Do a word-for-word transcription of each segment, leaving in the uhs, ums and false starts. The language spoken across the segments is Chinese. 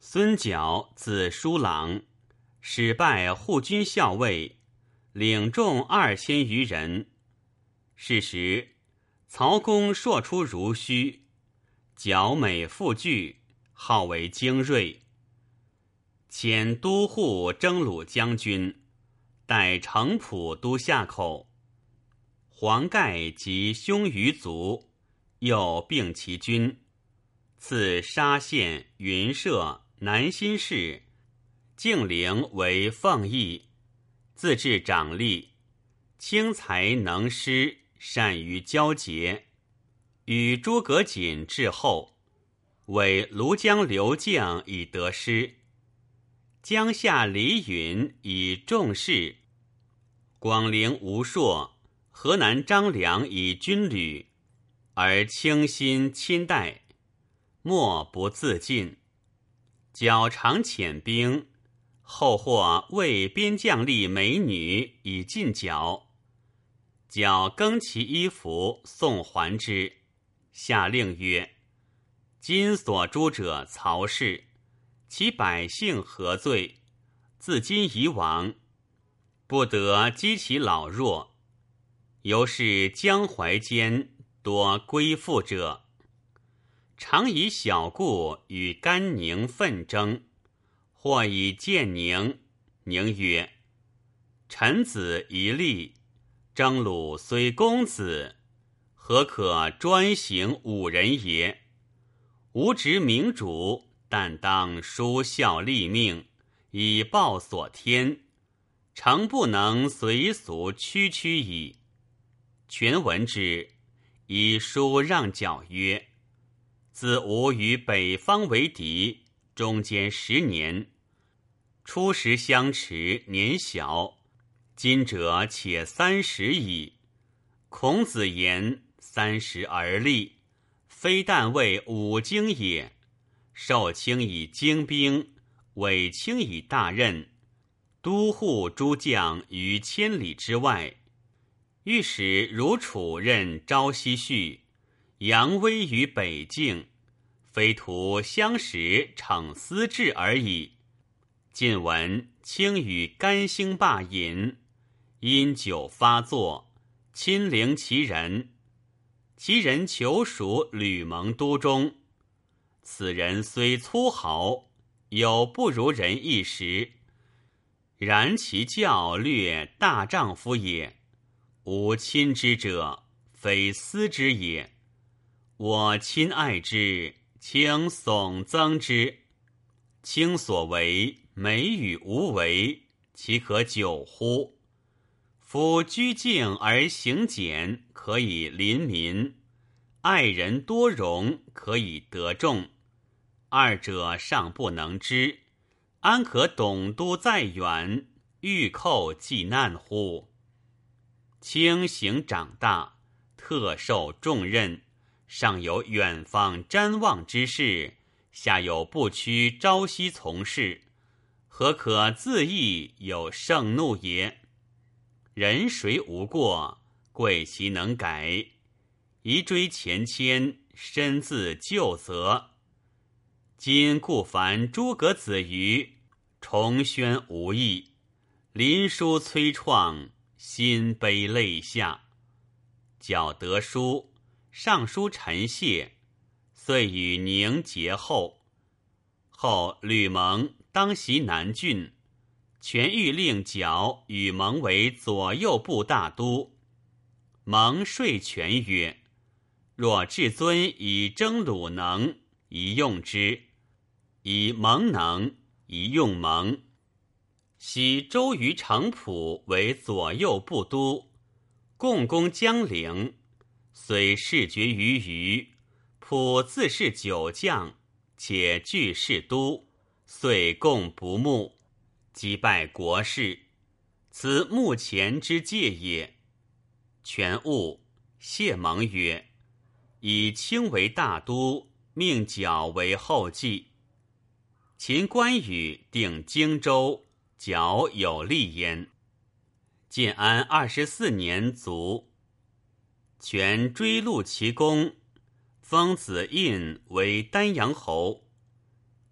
孙皎字叔朗，始拜护军校尉，领众二千余人。是时，曹公硕出如须，矫美复具，号为精锐。遣都护征虏将军，代城濮都下口。黄盖及匈余族，又并其军，赐沙县、云舍、南新市、敬陵为奉邑，自治长吏，轻才能诗，善于交结，与诸葛瑾致后，为庐江刘将以得失。江夏李允以重士，广陵吴硕、河南张良以军旅，而倾心亲待，莫不自尽。较常遣兵，后获为边将吏美女以进剿。矫更其衣服送还之，下令曰：今所诛者曹氏，其百姓何罪？自今以往，不得击其老弱。由是江淮间多归附者，常以小故与甘宁纷争，或以见宁。宁曰：臣子一立，征虏虽公子，何可专行五人也？吾执明主，但当殊效立命，以报所天，诚不能随俗区区矣。权闻之，以书让矫曰：自吾与北方为敌，中间十年，初时相持，年小，今者且三十矣。孔子言三十而立，非但为五经也，受卿以精兵，委卿以大任，都护诸将于千里之外。欲使如楚任朝夕序，扬威于北境，非图相使逞私志而已。近闻卿与甘兴霸饮，因酒发作，亲凌其人。其人求属吕蒙都中，此人虽粗豪，有不如人一时，然其教略大丈夫也。吾亲之者，非私之也。我亲爱之，卿悚憎之。卿所为美与无为，其可久乎？夫居静而行俭，可以临民；爱人多容，可以得众。二者尚不能知，安可董督在远，欲寇济难乎？卿行长大，特受重任，上有远方瞻望之事，下有不屈朝夕从事，何可自意有盛怒也？人谁无过，贵其能改。宜追前愆，身自救责。今故凡诸葛子瑜，重宣无益，临书催创，心悲泪下。矫得书，上书陈谢，遂与宁结后。后吕蒙当袭南郡，权欲令矫与蒙为左右部大都。蒙说权曰：若至尊以征虏能，宜用之；以蒙能，宜用蒙。昔周瑜、程普为左右部都，共攻江陵，虽事决于虞，普自是九将，且据士都，遂共不睦，击败国士，此目前之戒也。权悟，谢蒙曰：以卿为大都，命矫为后继。秦关羽定荆州，矫有立焉。建安二十四年卒。权追录其功，封子印为丹阳侯。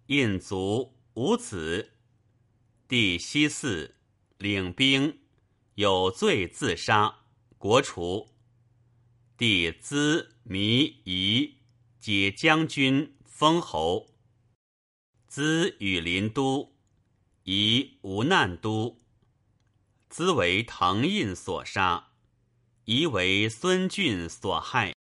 印卒，无子。帝西嗣，领兵，有罪自杀，国除。帝咨弥夷，解将军，封侯。咨与临都，夷无难都。咨为滕胤所杀，夷为孙峻所害。